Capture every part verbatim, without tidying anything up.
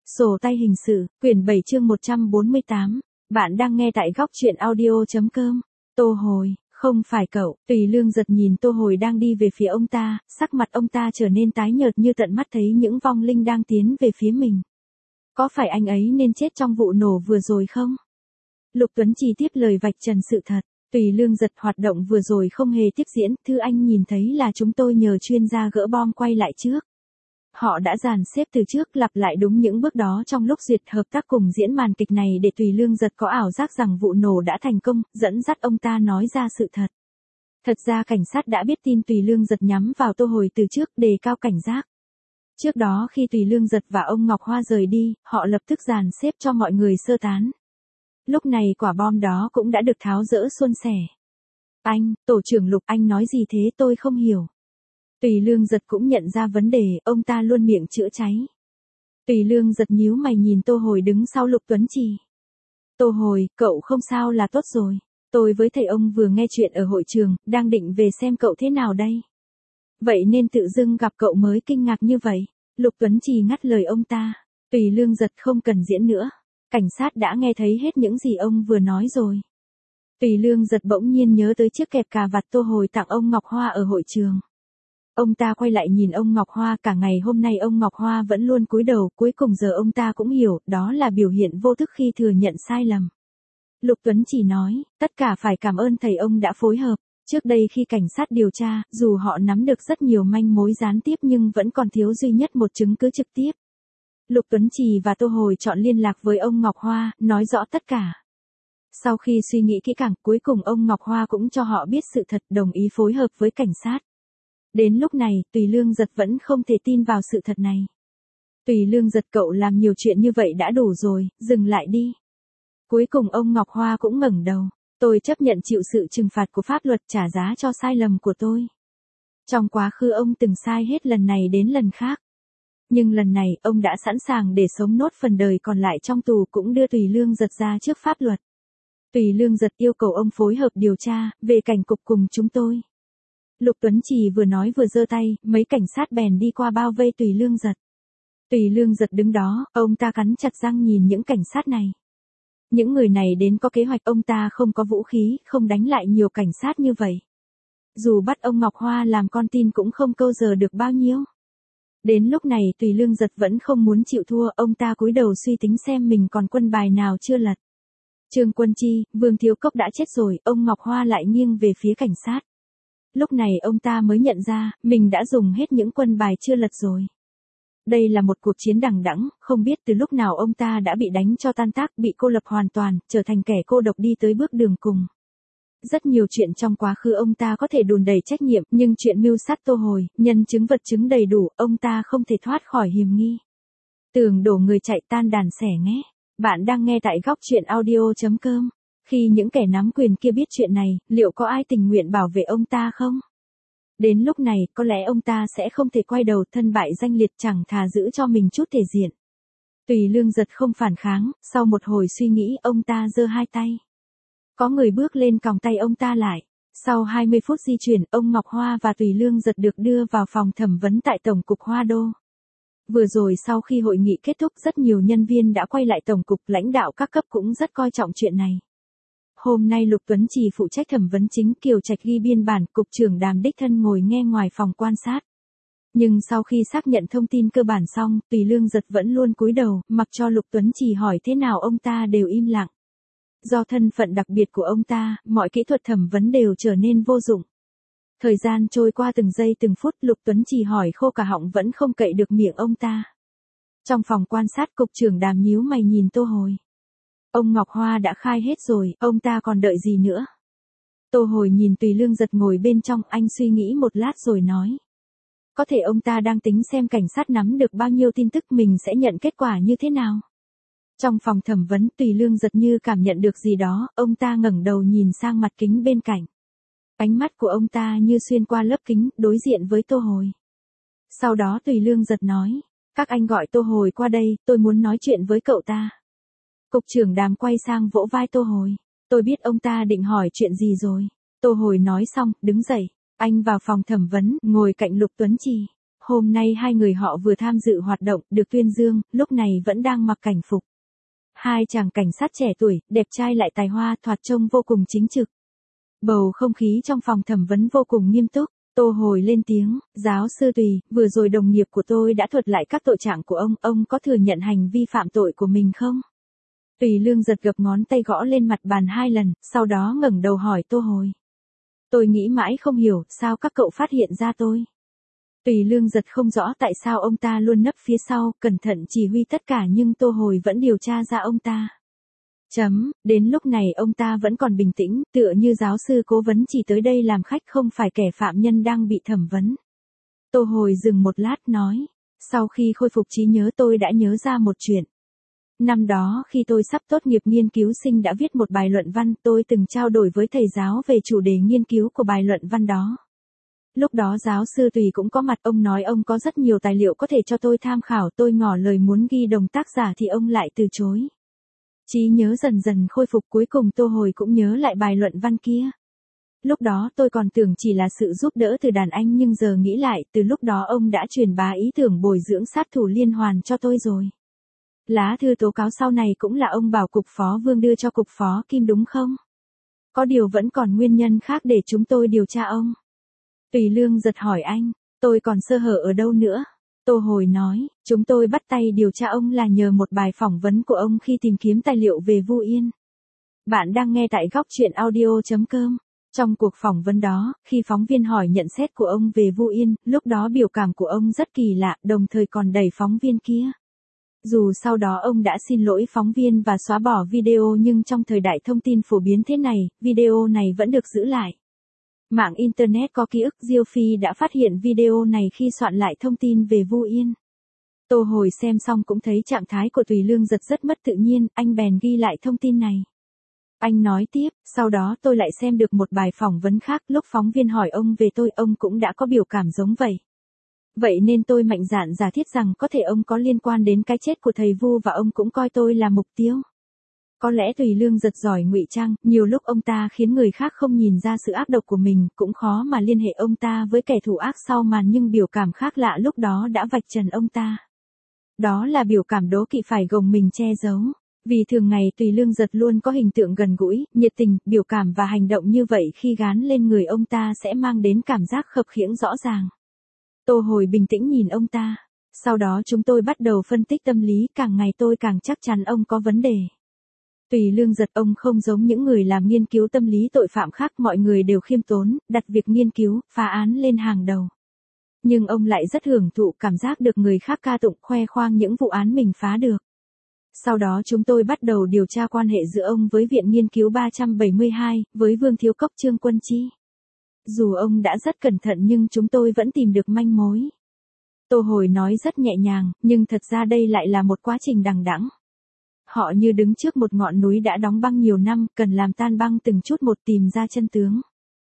Sổ tay hình sự, quyển bảy chương một trăm bốn mươi tám. Bạn đang nghe tại góc truyện audio.com. Tô Hồi, không phải cậu. Tùy Lương giật nhìn Tô Hồi đang đi về phía ông ta, sắc mặt ông ta trở nên tái nhợt như tận mắt thấy những vong linh đang tiến về phía mình. Có phải anh ấy nên chết trong vụ nổ vừa rồi không? Lục Tuấn Trì tiếp lời vạch trần sự thật. Tùy Lương giật hoạt động vừa rồi không hề tiếp diễn, thư anh nhìn thấy là chúng tôi nhờ chuyên gia gỡ bom quay lại trước. Họ đã dàn xếp từ trước, lặp lại đúng những bước đó trong lúc duyệt hợp tác cùng diễn màn kịch này để Tùy Lương giật có ảo giác rằng vụ nổ đã thành công, dẫn dắt ông ta nói ra sự thật. Thật ra cảnh sát đã biết tin Tùy Lương giật nhắm vào Tô Hồi từ trước, đề cao cảnh giác. Trước đó khi Tùy Lương giật và ông Ngọc Hoa rời đi, họ lập tức dàn xếp cho mọi người sơ tán. Lúc này quả bom đó cũng đã được tháo dỡ suôn sẻ. Anh, tổ trưởng Lục, anh nói gì thế, tôi không hiểu. Tùy Lương giật cũng nhận ra vấn đề, ông ta luôn miệng chữa cháy. Tùy Lương giật nhíu mày nhìn Tô Hồi đứng sau Lục Tuấn Trì. Tô Hồi, cậu không sao là tốt rồi. Tôi với thầy ông vừa nghe chuyện ở hội trường, đang định về xem cậu thế nào đây. Vậy nên tự dưng gặp cậu mới kinh ngạc như vậy. Lục Tuấn Trì ngắt lời ông ta. Tùy Lương giật không cần diễn nữa. Cảnh sát đã nghe thấy hết những gì ông vừa nói rồi. Tùy Lương giật bỗng nhiên nhớ tới chiếc kẹp cà vạt Tô Hồi tặng ông Ngọc Hoa ở hội trường. Ông ta quay lại nhìn ông Ngọc Hoa, cả ngày hôm nay ông Ngọc Hoa vẫn luôn cúi đầu, cuối cùng giờ ông ta cũng hiểu, đó là biểu hiện vô thức khi thừa nhận sai lầm. Lục Tuấn chỉ nói, tất cả phải cảm ơn thầy ông đã phối hợp. Trước đây khi cảnh sát điều tra, dù họ nắm được rất nhiều manh mối gián tiếp nhưng vẫn còn thiếu duy nhất một chứng cứ trực tiếp. Lục Tuấn Trì và Tô Hồi chọn liên lạc với ông Ngọc Hoa, nói rõ tất cả. Sau khi suy nghĩ kỹ càng, cuối cùng ông Ngọc Hoa cũng cho họ biết sự thật, đồng ý phối hợp với cảnh sát. Đến lúc này, Tùy Lương giật vẫn không thể tin vào sự thật này. Tùy Lương giật, cậu làm nhiều chuyện như vậy đã đủ rồi, dừng lại đi. Cuối cùng ông Ngọc Hoa cũng ngẩng đầu. Tôi chấp nhận chịu sự trừng phạt của pháp luật, trả giá cho sai lầm của tôi. Trong quá khứ ông từng sai hết lần này đến lần khác. Nhưng lần này, ông đã sẵn sàng để sống nốt phần đời còn lại trong tù, cũng đưa Tùy Lương giật ra trước pháp luật. Tùy Lương giật yêu cầu ông phối hợp điều tra về cảnh cục cùng chúng tôi. Lục Tuấn Trì vừa nói vừa giơ tay, mấy cảnh sát bèn đi qua bao vây Tùy Lương giật. Tùy Lương giật đứng đó, ông ta cắn chặt răng nhìn những cảnh sát này. Những người này đến có kế hoạch, ông ta không có vũ khí, không đánh lại nhiều cảnh sát như vậy. Dù bắt ông Ngọc Hoa làm con tin cũng không câu giờ được bao nhiêu. Đến lúc này Tùy Lương giật vẫn không muốn chịu thua, ông ta cúi đầu suy tính xem mình còn quân bài nào chưa lật. Trương Quân Chi, Vương Thiếu Cốc đã chết rồi, ông Ngọc Hoa lại nghiêng về phía cảnh sát. Lúc này ông ta mới nhận ra, mình đã dùng hết những quân bài chưa lật rồi. Đây là một cuộc chiến đằng đẵng, không biết từ lúc nào ông ta đã bị đánh cho tan tác, bị cô lập hoàn toàn, trở thành kẻ cô độc đi tới bước đường cùng. Rất nhiều chuyện trong quá khứ ông ta có thể đùn đẩy trách nhiệm, nhưng chuyện mưu sát Tô Hồi, nhân chứng vật chứng đầy đủ, ông ta không thể thoát khỏi hiểm nghi. Tường đổ người chạy tan đàn xẻ nghé. Bạn đang nghe tại góc truyện audio.com. Khi những kẻ nắm quyền kia biết chuyện này, liệu có ai tình nguyện bảo vệ ông ta không? Đến lúc này, có lẽ ông ta sẽ không thể quay đầu, thân bại danh liệt, chẳng thà giữ cho mình chút thể diện. Tùy Lương giật không phản kháng, sau một hồi suy nghĩ, ông ta giơ hai tay. Có người bước lên còng tay ông ta lại. Sau hai mươi phút di chuyển, ông Ngọc Hoa và Tùy Lương giật được đưa vào phòng thẩm vấn tại Tổng cục Hoa Đô. Vừa rồi sau khi hội nghị kết thúc, rất nhiều nhân viên đã quay lại Tổng cục, lãnh đạo các cấp cũng rất coi trọng chuyện này. Hôm nay Lục Tuấn Trì phụ trách thẩm vấn chính, Kiều Trạch ghi biên bản, cục trưởng Đàm đích thân ngồi nghe ngoài phòng quan sát. Nhưng sau khi xác nhận thông tin cơ bản xong, Tùy Lương giật vẫn luôn cúi đầu, mặc cho Lục Tuấn Trì hỏi thế nào ông ta đều im lặng. Do thân phận đặc biệt của ông ta, mọi kỹ thuật thẩm vấn đều trở nên vô dụng. Thời gian trôi qua từng giây từng phút, Lục Tuấn Trì hỏi khô cả họng vẫn không cậy được miệng ông ta. Trong phòng quan sát, cục trưởng Đàm nhíu mày nhìn Tô Hồi. Ông Ngọc Hoa đã khai hết rồi, ông ta còn đợi gì nữa? Tô Hồi nhìn Tùy Lương giật ngồi bên trong, anh suy nghĩ một lát rồi nói. Có thể ông ta đang tính xem cảnh sát nắm được bao nhiêu tin tức mình sẽ nhận kết quả như thế nào. Trong phòng thẩm vấn, Tùy Lương giật như cảm nhận được gì đó, ông ta ngẩng đầu nhìn sang mặt kính bên cạnh. Ánh mắt của ông ta như xuyên qua lớp kính, đối diện với Tô Hồi. Sau đó Tùy Lương giật nói, các anh gọi Tô Hồi qua đây, tôi muốn nói chuyện với cậu ta. Cục trưởng Đàm quay sang vỗ vai Tô Hồi. Tôi biết ông ta định hỏi chuyện gì rồi. Tô Hồi nói xong, đứng dậy. Anh vào phòng thẩm vấn, ngồi cạnh Lục Tuấn Trì. Hôm nay hai người họ vừa tham dự hoạt động, được tuyên dương, lúc này vẫn đang mặc cảnh phục. Hai chàng cảnh sát trẻ tuổi, đẹp trai lại tài hoa, thoạt trông vô cùng chính trực. Bầu không khí trong phòng thẩm vấn vô cùng nghiêm túc. Tô Hồi lên tiếng, giáo sư Tùy, vừa rồi đồng nghiệp của tôi đã thuật lại các tội trạng của ông, ông có thừa nhận hành vi phạm tội của mình không? Tùy Lương giật gập ngón tay gõ lên mặt bàn hai lần, sau đó ngẩng đầu hỏi Tô Hồi. Tôi nghĩ mãi không hiểu, sao các cậu phát hiện ra tôi? Tùy Lương giật không rõ tại sao ông ta luôn nấp phía sau, cẩn thận chỉ huy tất cả nhưng Tô Hồi vẫn điều tra ra ông ta. Chấm, đến lúc này ông ta vẫn còn bình tĩnh, tựa như giáo sư cố vấn chỉ tới đây làm khách không phải kẻ phạm nhân đang bị thẩm vấn. Tô Hồi dừng một lát nói, sau khi khôi phục trí nhớ tôi đã nhớ ra một chuyện. Năm đó khi tôi sắp tốt nghiệp nghiên cứu sinh đã viết một bài luận văn, tôi từng trao đổi với thầy giáo về chủ đề nghiên cứu của bài luận văn đó. Lúc đó giáo sư Tùy cũng có mặt, ông nói ông có rất nhiều tài liệu có thể cho tôi tham khảo, tôi ngỏ lời muốn ghi đồng tác giả thì ông lại từ chối. Trí nhớ dần dần khôi phục, cuối cùng Tô Hồi cũng nhớ lại bài luận văn kia. Lúc đó tôi còn tưởng chỉ là sự giúp đỡ từ đàn anh nhưng giờ nghĩ lại, từ lúc đó ông đã truyền bá ý tưởng bồi dưỡng sát thủ liên hoàn cho tôi rồi. Lá thư tố cáo sau này cũng là ông bảo cục phó Vương đưa cho cục phó Kim đúng không? Có điều vẫn còn nguyên nhân khác để chúng tôi điều tra ông. Tùy Lương giật hỏi anh, tôi còn sơ hở ở đâu nữa? Tô Hồi nói, chúng tôi bắt tay điều tra ông là nhờ một bài phỏng vấn của ông khi tìm kiếm tài liệu về Vu Yên. Bạn đang nghe tại góc truyện audio chấm com. Trong cuộc phỏng vấn đó, khi phóng viên hỏi nhận xét của ông về Vu Yên, lúc đó biểu cảm của ông rất kỳ lạ, đồng thời còn đẩy phóng viên kia. Dù sau đó ông đã xin lỗi phóng viên và xóa bỏ video nhưng trong thời đại thông tin phổ biến thế này, video này vẫn được giữ lại. Mạng Internet có ký ức, Diêu Phi đã phát hiện video này khi soạn lại thông tin về Vu Yên. Tô Hồi xem xong cũng thấy trạng thái của Tùy Lương giật rất mất tự nhiên, anh bèn ghi lại thông tin này. Anh nói tiếp, sau đó tôi lại xem được một bài phỏng vấn khác, lúc phóng viên hỏi ông về tôi, ông cũng đã có biểu cảm giống vậy. Vậy nên tôi mạnh dạn giả thiết rằng có thể ông có liên quan đến cái chết của thầy Vu và ông cũng coi tôi là mục tiêu. Có lẽ Tùy Lương giật giỏi ngụy trang, nhiều lúc ông ta khiến người khác không nhìn ra sự ác độc của mình, cũng khó mà liên hệ ông ta với kẻ thù ác sau màn nhưng biểu cảm khác lạ lúc đó đã vạch trần ông ta. Đó là biểu cảm đố kỵ phải gồng mình che giấu. Vì thường ngày Tùy Lương giật luôn có hình tượng gần gũi, nhiệt tình, biểu cảm và hành động như vậy khi gán lên người ông ta sẽ mang đến cảm giác khập khiễng rõ ràng. Tô Hồi bình tĩnh nhìn ông ta. Sau đó chúng tôi bắt đầu phân tích tâm lý, càng ngày tôi càng chắc chắn ông có vấn đề. Tùy Lương giật, ông không giống những người làm nghiên cứu tâm lý tội phạm khác, mọi người đều khiêm tốn, đặt việc nghiên cứu, phá án lên hàng đầu. Nhưng ông lại rất hưởng thụ cảm giác được người khác ca tụng, khoe khoang những vụ án mình phá được. Sau đó chúng tôi bắt đầu điều tra quan hệ giữa ông với Viện Nghiên cứu ba trăm bảy mươi hai, với Vương Thiếu Cốc Trương Quân Chi. Dù ông đã rất cẩn thận nhưng chúng tôi vẫn tìm được manh mối. Tô Hồi nói rất nhẹ nhàng, nhưng thật ra đây lại là một quá trình đằng đẵng. Họ như đứng trước một ngọn núi đã đóng băng nhiều năm, cần làm tan băng từng chút một tìm ra chân tướng.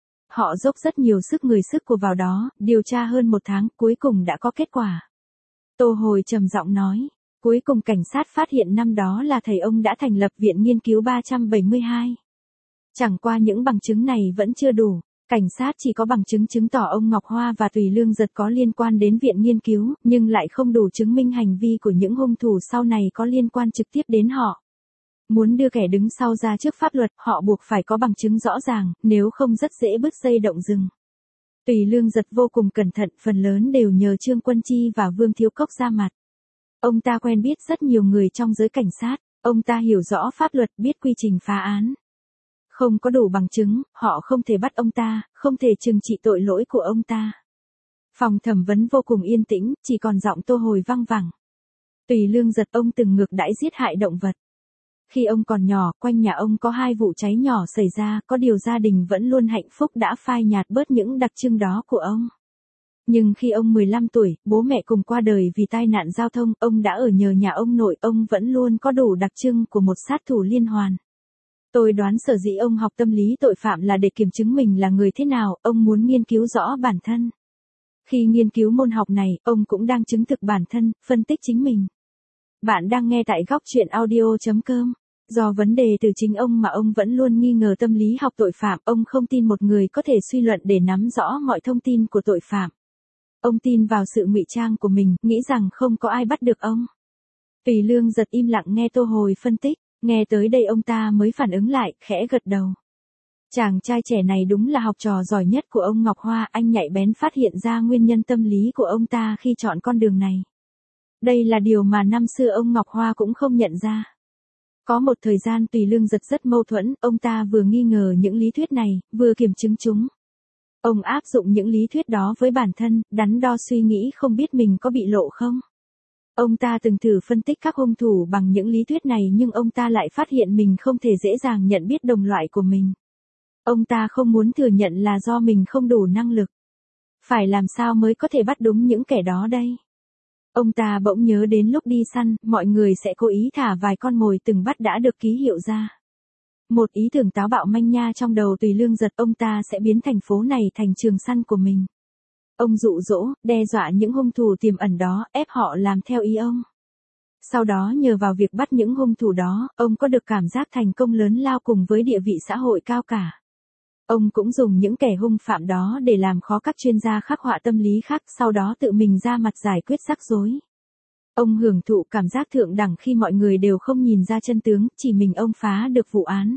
Họ dốc rất nhiều sức người sức của vào đó, điều tra hơn một tháng, cuối cùng đã có kết quả. Tô Hồi trầm giọng nói, cuối cùng cảnh sát phát hiện năm đó là thầy ông đã thành lập Viện Nghiên cứu ba trăm bảy mươi hai. Chẳng qua những bằng chứng này vẫn chưa đủ. Cảnh sát chỉ có bằng chứng chứng tỏ ông Ngọc Hoa và Tùy Lương giật có liên quan đến viện nghiên cứu, nhưng lại không đủ chứng minh hành vi của những hung thủ sau này có liên quan trực tiếp đến họ. Muốn đưa kẻ đứng sau ra trước pháp luật, họ buộc phải có bằng chứng rõ ràng, nếu không rất dễ bứt dây động rừng. Tùy Lương giật vô cùng cẩn thận, phần lớn đều nhờ Trương Quân Chi và Vương Thiếu Cốc ra mặt. Ông ta quen biết rất nhiều người trong giới cảnh sát, ông ta hiểu rõ pháp luật, biết quy trình phá án. Không có đủ bằng chứng, họ không thể bắt ông ta, không thể trừng trị tội lỗi của ông ta. Phòng thẩm vấn vô cùng yên tĩnh, chỉ còn giọng Tô Hồi văng vẳng. Tùy Lương giật, ông từng ngược đãi giết hại động vật. Khi ông còn nhỏ, quanh nhà ông có hai vụ cháy nhỏ xảy ra, có điều gia đình vẫn luôn hạnh phúc đã phai nhạt bớt những đặc trưng đó của ông. Nhưng khi ông mười lăm tuổi, bố mẹ cùng qua đời vì tai nạn giao thông, ông đã ở nhờ nhà ông nội, ông vẫn luôn có đủ đặc trưng của một sát thủ liên hoàn. Tôi đoán sở dĩ ông học tâm lý tội phạm là để kiểm chứng mình là người thế nào, ông muốn nghiên cứu rõ bản thân. Khi nghiên cứu môn học này, ông cũng đang chứng thực bản thân, phân tích chính mình. Bạn đang nghe tại góc truyện audio chấm com. Do vấn đề từ chính ông mà ông vẫn luôn nghi ngờ tâm lý học tội phạm, ông không tin một người có thể suy luận để nắm rõ mọi thông tin của tội phạm. Ông tin vào sự ngụy trang của mình, nghĩ rằng không có ai bắt được ông. Tùy Lương giật im lặng nghe Tô Hồi phân tích, nghe tới đây ông ta mới phản ứng lại, khẽ gật đầu. Chàng trai trẻ này đúng là học trò giỏi nhất của ông Ngọc Hoa, anh nhạy bén phát hiện ra nguyên nhân tâm lý của ông ta khi chọn con đường này. Đây là điều mà năm xưa ông Ngọc Hoa cũng không nhận ra. Có một thời gian Tùy Lương giật rất mâu thuẫn, ông ta vừa nghi ngờ những lý thuyết này, vừa kiểm chứng chúng. Ông áp dụng những lý thuyết đó với bản thân, đắn đo suy nghĩ không biết mình có bị lộ không. Ông ta từng thử phân tích các hung thủ bằng những lý thuyết này nhưng ông ta lại phát hiện mình không thể dễ dàng nhận biết đồng loại của mình. Ông ta không muốn thừa nhận là do mình không đủ năng lực. Phải làm sao mới có thể bắt đúng những kẻ đó đây? Ông ta bỗng nhớ đến lúc đi săn, mọi người sẽ cố ý thả vài con mồi từng bắt đã được ký hiệu ra. Một ý tưởng táo bạo manh nha trong đầu Tùy Lương giật, ông ta sẽ biến thành phố này thành trường săn của mình. Ông dụ dỗ, đe dọa những hung thủ tiềm ẩn đó, ép họ làm theo ý ông. Sau đó nhờ vào việc bắt những hung thủ đó, ông có được cảm giác thành công lớn lao cùng với địa vị xã hội cao cả. Ông cũng dùng những kẻ hung phạm đó để làm khó các chuyên gia khắc họa tâm lý khác, sau đó tự mình ra mặt giải quyết rắc rối. Ông hưởng thụ cảm giác thượng đẳng khi mọi người đều không nhìn ra chân tướng, chỉ mình ông phá được vụ án.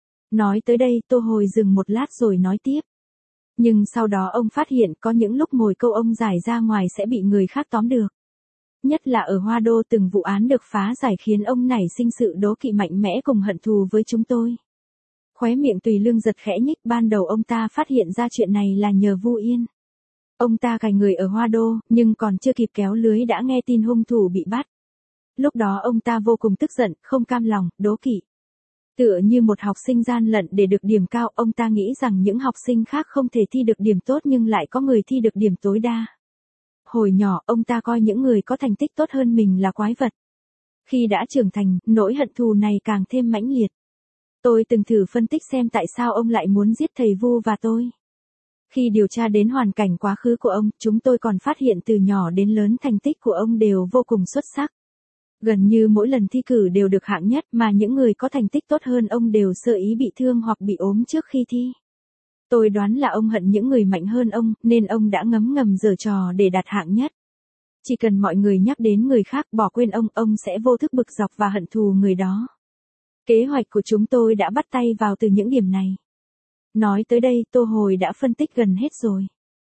Nói tới đây, Tô Hồi dừng một lát rồi nói tiếp. Nhưng sau đó ông phát hiện có những lúc mồi câu ông giải ra ngoài sẽ bị người khác tóm được. Nhất là ở Hoa Đô, từng vụ án được phá giải khiến ông nảy sinh sự đố kỵ mạnh mẽ cùng hận thù với chúng tôi. Khóe miệng Tùy Lương giật khẽ nhích, ban đầu ông ta phát hiện ra chuyện này là nhờ Vu Yên. Ông ta cài người ở Hoa Đô, nhưng còn chưa kịp kéo lưới đã nghe tin hung thủ bị bắt. Lúc đó ông ta vô cùng tức giận, không cam lòng, đố kỵ. Tựa như một học sinh gian lận để được điểm cao, ông ta nghĩ rằng những học sinh khác không thể thi được điểm tốt nhưng lại có người thi được điểm tối đa. Hồi nhỏ, ông ta coi những người có thành tích tốt hơn mình là quái vật. Khi đã trưởng thành, nỗi hận thù này càng thêm mãnh liệt. Tôi từng thử phân tích xem tại sao ông lại muốn giết thầy Vu và tôi. Khi điều tra đến hoàn cảnh quá khứ của ông, chúng tôi còn phát hiện từ nhỏ đến lớn thành tích của ông đều vô cùng xuất sắc. Gần như mỗi lần thi cử đều được hạng nhất, mà những người có thành tích tốt hơn ông đều sơ ý bị thương hoặc bị ốm trước khi thi. Tôi đoán là ông hận những người mạnh hơn ông, nên ông đã ngấm ngầm giở trò để đạt hạng nhất. Chỉ cần mọi người nhắc đến người khác bỏ quên ông, ông sẽ vô thức bực dọc và hận thù người đó. Kế hoạch của chúng tôi đã bắt tay vào từ những điểm này. Nói tới đây, Tô Hồi đã phân tích gần hết rồi.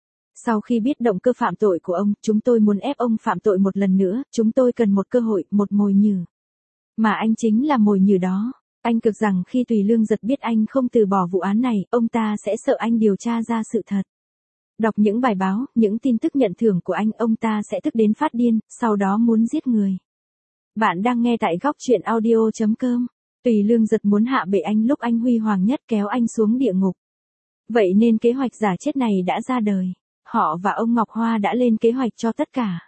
Sau khi biết động cơ phạm tội của ông, chúng tôi muốn ép ông phạm tội một lần nữa, chúng tôi cần một cơ hội, một mồi nhử. Mà anh chính là mồi nhử đó. Anh cực rằng khi Tùy Lương giật biết anh không từ bỏ vụ án này, ông ta sẽ sợ anh điều tra ra sự thật. Đọc những bài báo, những tin tức nhận thưởng của anh, ông ta sẽ tức đến phát điên, sau đó muốn giết người. Bạn đang nghe tại góc truyện audio chấm com. Tùy Lương giật muốn hạ bệ anh lúc anh huy hoàng nhất, kéo anh xuống địa ngục. Vậy nên kế hoạch giả chết này đã ra đời. Họ và ông Ngọc Hoa đã lên kế hoạch cho tất cả.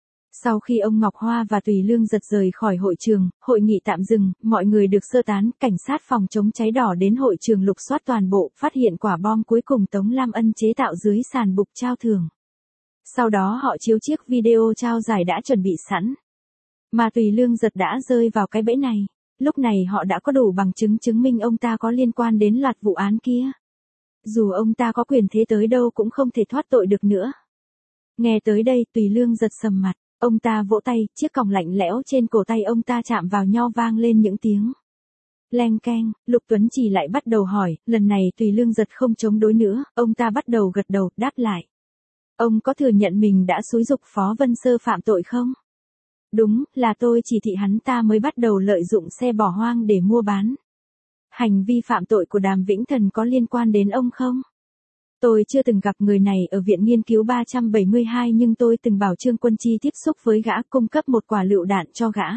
Sau khi ông Ngọc Hoa và Tùy Lương giật rời khỏi hội trường, hội nghị tạm dừng, mọi người được sơ tán, cảnh sát phòng chống cháy đỏ đến hội trường lục soát toàn bộ, phát hiện quả bom cuối cùng Tống Lam Ân chế tạo dưới sàn bục trao thưởng. Sau đó họ chiếu chiếc video trao giải đã chuẩn bị sẵn. Mà Tùy Lương giật đã rơi vào cái bẫy này. Lúc này họ đã có đủ bằng chứng chứng minh ông ta có liên quan đến loạt vụ án kia. Dù ông ta có quyền thế tới đâu cũng không thể thoát tội được nữa. Nghe tới đây, Tùy Lương giật sầm mặt, ông ta vỗ tay, chiếc còng lạnh lẽo trên cổ tay ông ta chạm vào nhau vang lên những tiếng leng keng. Lục Tuấn Chỉ lại bắt đầu hỏi, lần này Tùy Lương giật không chống đối nữa, ông ta bắt đầu gật đầu, đáp lại. Ông có thừa nhận mình đã xúi giục Phó Vân Sơ phạm tội không? Đúng, là tôi chỉ thị hắn ta mới bắt đầu lợi dụng xe bỏ hoang để mua bán. Hành vi phạm tội của Đàm Vĩnh Thần có liên quan đến ông không? Tôi chưa từng gặp người này ở Viện Nghiên cứu ba trăm bảy mươi hai nhưng tôi từng bảo Trương Quân Chi tiếp xúc với gã, cung cấp một quả lựu đạn cho gã.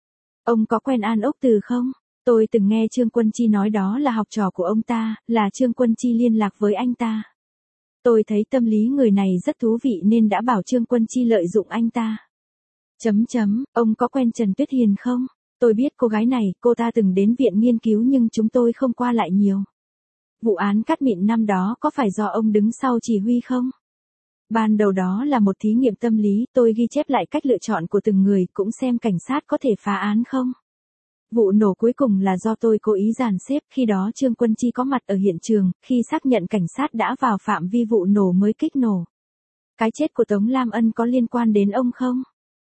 Ông có quen An Ốc Từ không? Tôi từng nghe Trương Quân Chi nói đó là học trò của ông ta, là Trương Quân Chi liên lạc với anh ta. Tôi thấy tâm lý người này rất thú vị nên đã bảo Trương Quân Chi lợi dụng anh ta. Chấm chấm, ông có quen Trần Tuyết Hiền không? Tôi biết cô gái này, cô ta từng đến viện nghiên cứu nhưng chúng tôi không qua lại nhiều. Vụ án cát mịn năm đó có phải do ông đứng sau chỉ huy không? Ban đầu đó là một thí nghiệm tâm lý, tôi ghi chép lại cách lựa chọn của từng người, cũng xem cảnh sát có thể phá án không. Vụ nổ cuối cùng là do tôi cố ý dàn xếp, khi đó Trương Quân Chi có mặt ở hiện trường, khi xác nhận cảnh sát đã vào phạm vi vụ nổ mới kích nổ. Cái chết của Tống Lam Ân có liên quan đến ông không?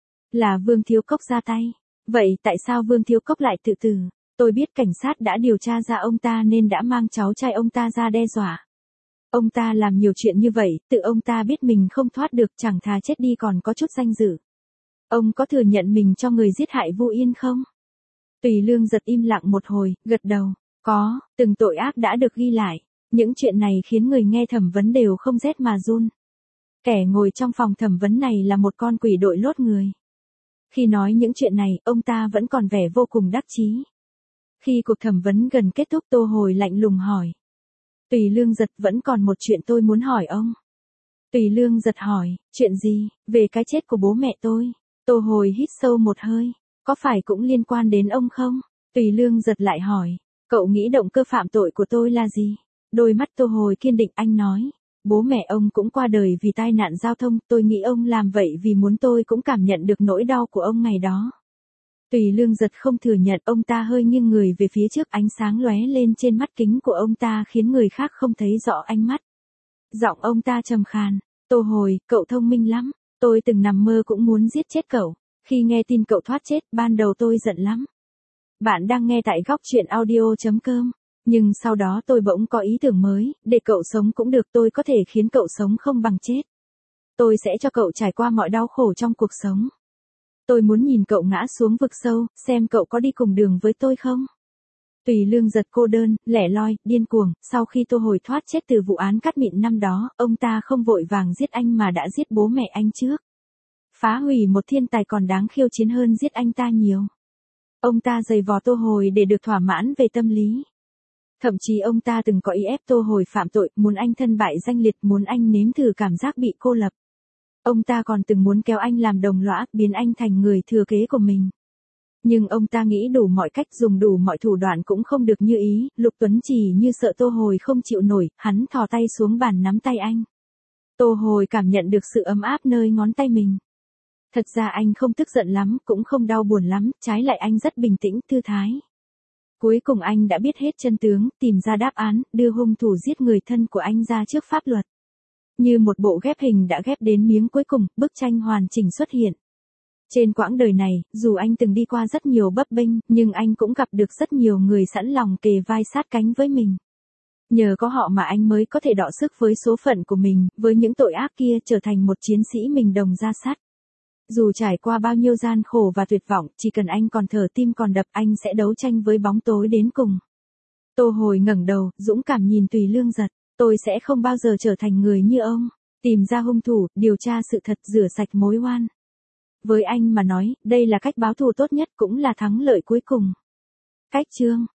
Là Vương Thiếu Cốc ra tay. Vậy tại sao Vương Thiếu Cốc lại tự tử? Tôi biết cảnh sát đã điều tra ra ông ta nên đã mang cháu trai ông ta ra đe dọa. Ông ta làm nhiều chuyện như vậy, tự ông ta biết mình không thoát được, chẳng thà chết đi còn có chút danh dự. Ông có thừa nhận mình cho người giết hại Vu Yên không? Tùy Lương giật im lặng một hồi, gật đầu. Có, từng tội ác đã được ghi lại. Những chuyện này khiến người nghe thẩm vấn đều không rét mà run. Kẻ ngồi trong phòng thẩm vấn này là một con quỷ đội lốt người. Khi nói những chuyện này, ông ta vẫn còn vẻ vô cùng đắc chí. Khi cuộc thẩm vấn gần kết thúc, Tô Hồi lạnh lùng hỏi. Tùy Lương giật, vẫn còn một chuyện tôi muốn hỏi ông. Tùy Lương giật hỏi, chuyện gì? Về cái chết của bố mẹ tôi. Tô Hồi hít sâu một hơi. Có phải cũng liên quan đến ông không? Tùy Lương giật lại hỏi, cậu nghĩ động cơ phạm tội của tôi là gì? Đôi mắt Tô Hồi kiên định, anh nói. Bố mẹ ông cũng qua đời vì tai nạn giao thông, tôi nghĩ ông làm vậy vì muốn tôi cũng cảm nhận được nỗi đau của ông ngày đó. Tùy Lương giật không thừa nhận, ông ta hơi nghiêng người về phía trước, ánh sáng lóe lên trên mắt kính của ông ta khiến người khác không thấy rõ ánh mắt. Giọng ông ta trầm khàn, Tô Hồi, cậu thông minh lắm, tôi từng nằm mơ cũng muốn giết chết cậu. Khi nghe tin cậu thoát chết, ban đầu tôi giận lắm. Bạn đang nghe tại góc truyện audio.com. Nhưng sau đó tôi bỗng có ý tưởng mới, để cậu sống cũng được, tôi có thể khiến cậu sống không bằng chết. Tôi sẽ cho cậu trải qua mọi đau khổ trong cuộc sống. Tôi muốn nhìn cậu ngã xuống vực sâu, xem cậu có đi cùng đường với tôi không? Tùy Lương giật cô đơn, lẻ loi, điên cuồng, sau khi Tô Hồi thoát chết từ vụ án cắt mịn năm đó, ông ta không vội vàng giết anh mà đã giết bố mẹ anh trước. Phá hủy một thiên tài còn đáng khiêu chiến hơn giết anh ta nhiều. Ông ta giày vò Tô Hồi để được thỏa mãn về tâm lý. Thậm chí ông ta từng có ý ép Tô Hồi phạm tội, muốn anh thân bại danh liệt, muốn anh nếm thử cảm giác bị cô lập. Ông ta còn từng muốn kéo anh làm đồng lõa, biến anh thành người thừa kế của mình. Nhưng ông ta nghĩ đủ mọi cách, dùng đủ mọi thủ đoạn cũng không được như ý, Lục Tuấn Chỉ như sợ Tô Hồi không chịu nổi, hắn thò tay xuống bàn nắm tay anh. Tô Hồi cảm nhận được sự ấm áp nơi ngón tay mình. Thật ra anh không tức giận lắm, cũng không đau buồn lắm, trái lại anh rất bình tĩnh, thư thái. Cuối cùng anh đã biết hết chân tướng, tìm ra đáp án, đưa hung thủ giết người thân của anh ra trước pháp luật. Như một bộ ghép hình đã ghép đến miếng cuối cùng, bức tranh hoàn chỉnh xuất hiện. Trên quãng đời này, dù anh từng đi qua rất nhiều bấp bênh, nhưng anh cũng gặp được rất nhiều người sẵn lòng kề vai sát cánh với mình. Nhờ có họ mà anh mới có thể đọ sức với số phận của mình, với những tội ác kia, trở thành một chiến sĩ mình đồng ra sắt. Dù trải qua bao nhiêu gian khổ và tuyệt vọng, chỉ cần anh còn thở, tim còn đập, anh sẽ đấu tranh với bóng tối đến cùng. Tô Hồi ngẩng đầu, dũng cảm nhìn Tùy Lương giật. Tôi sẽ không bao giờ trở thành người như ông. Tìm ra hung thủ, điều tra sự thật, rửa sạch mối oan. Với anh mà nói, đây là cách báo thù tốt nhất, cũng là thắng lợi cuối cùng. Cách chương